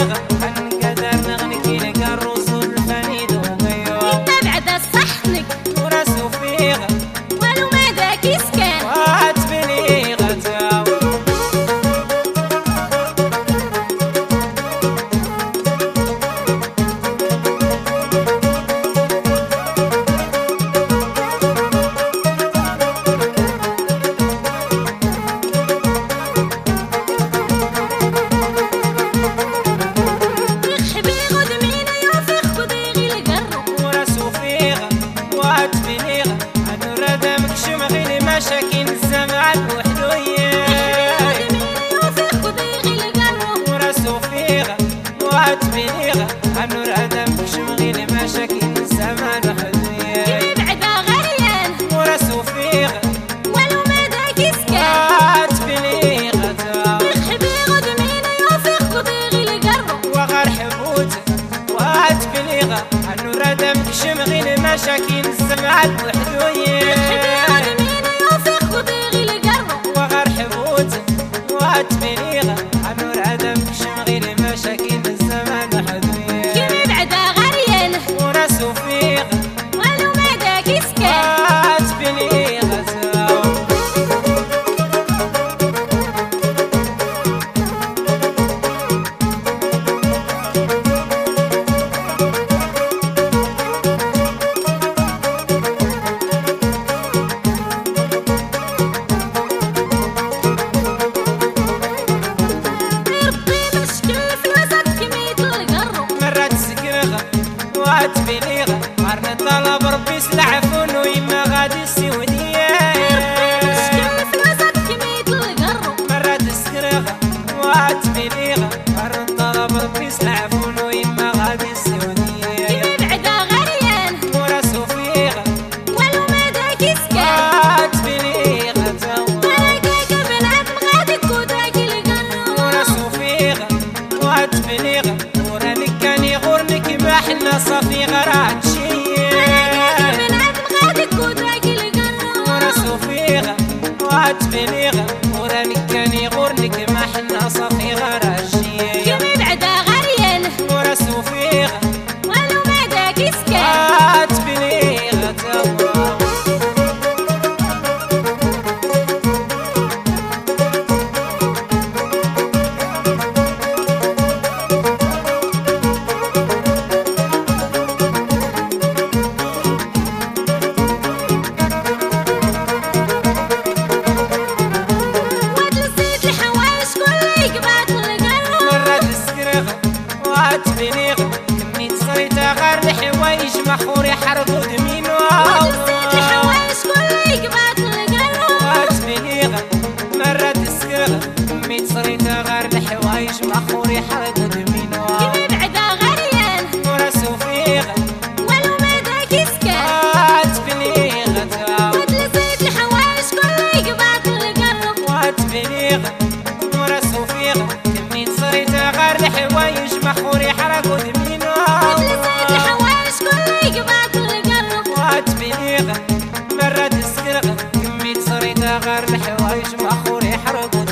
صفيغة هنقدر نغني لك الرسول الفنيد وغيور انت بعد الصحنك ورا صفيغة ولو ما ذاك يسكن وات بليغة تاو مشاكين الزمان وحدوية ورا صفيغة وات بليغة النور آدم شمغيل مشاكين الزمان وحدوية كيف بعدا غريان ورا صفيغة ولو ما ذاك يسكن وات بليغة يخبي غدمين يوفق خضيغي لقرب وغار حبوت وات بليغة النور آدم شمغيل مشاكين الزمان وحدوية وات بليغة النور آدم شمغيل مشاكين الزمان وحدوية كيف بعدا غريان ورا صفيغة ولو ما ذاك يسكن وات بليغة وات بليغة قرن طلب ربي سلع فنو يما غادي السعودية مرات السكرغة وات بليغة قرن طلب ربي سلع فنو يما غادي السعودية كيف بعدا غريان ورا صفيغة ولو ما ذاك يسكن وات بليغة ملاقاك بنات مغادك وداك القرب ورا صفيغة وات بليغة ورا نكاني غورنك ما حنا صفيغة راه تشيل بنات مغادك وداك القرب ورا صفيغة وات بليغة ورا نكاني غورنك ما حنا صفيغة راه تشيل كيف بعدا غريان ورا صفيغة ولو ما ذاك يسكن وات بليغة وات بليغة كمية صريتها غير الحوايج مخور يحرقوا دمينو وات بليغة مرات السكرغة كمية صريتها غير الحوايج مخور يحرقوا دمينو كيف بعدا غريان ورا صفيغة ولو ما ذاك يسكن وات بليغة وتلسيت الحوايج كل يقبات القرب وات بليغة ورا صفيغة كمية صريتها غير الحوايج مخور يحرقوا دمينو وتلسيت الحوايج كل يقبات القرب وات بليغة مرات السكرغة كمية صريتها غير الحوايج مخور يحرقوا